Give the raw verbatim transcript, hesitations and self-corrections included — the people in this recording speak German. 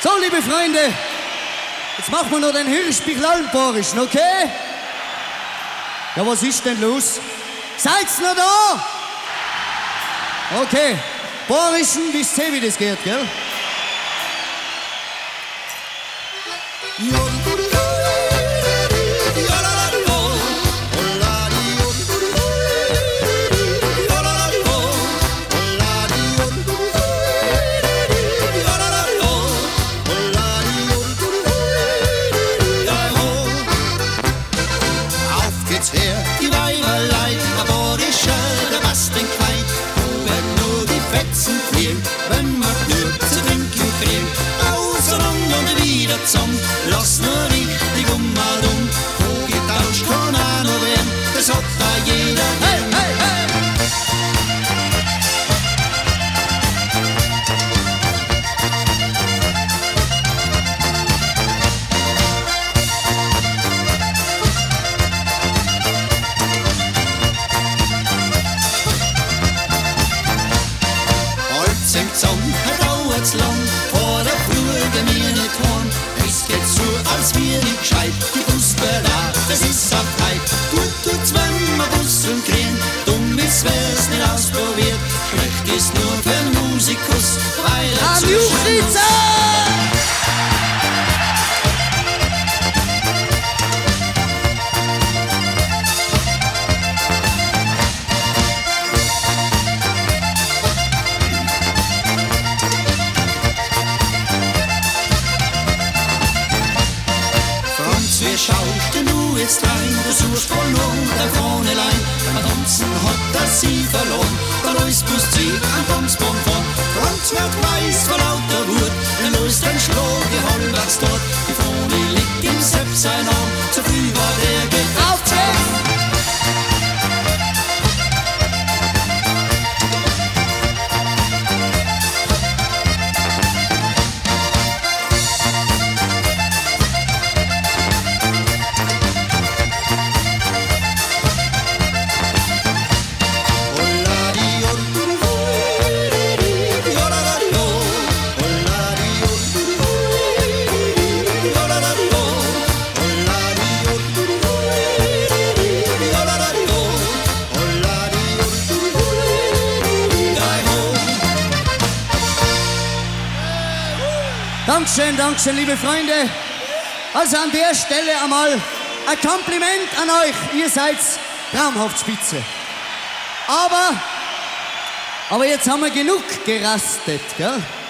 So, liebe Freunde, jetzt machen wir noch den Hirschbichlalen-Borischen, okay? Ja, was ist denn los? Seid's noch da? Okay, Borischen, wisst ihr, wie das geht, gell? Die Weiberlein, der Borischer, der Bastenkleid, wo werden nur die Fetzen fliehen, wenn man nur zu trinken kriegt. Auseinander und wieder zusammen, lass nur richtig um mal um, wo getauscht kann auch noch werden, das hat da jeder gern. Hey, hey, hey. Singt Song, dauert's lang, vor der Flur gehen wir nicht heim. Es geht so, als wir nicht gescheit, die Fußballer, das ist auf Zeit. Gut tut's, wenn wir Bus und kriegen, dumm ist, wer's nicht ausprobiert. Schlecht ist nur für den Musikus, weil er zu Juchritzer! Wir schauten nur jetzt rein, du suchst voll um der vorne Lein. Beim Tanzen hat er sie verloren, da läuft bloß sie ein Tanzbonbon. Franz wird weiß vor lauter Wut, er löst den Schlag, die Hallwerks dort. Die vorne liegt im Sepp sein Arm, zu früh war der gedacht. Dankeschön, Dankeschön, liebe Freunde. Also an der Stelle einmal ein Kompliment an euch. Ihr seid traumhaft spitze. Aber, aber jetzt haben wir genug gerastet, gell?